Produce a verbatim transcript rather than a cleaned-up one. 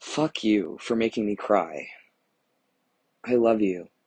Fuck you for making me cry. I love you.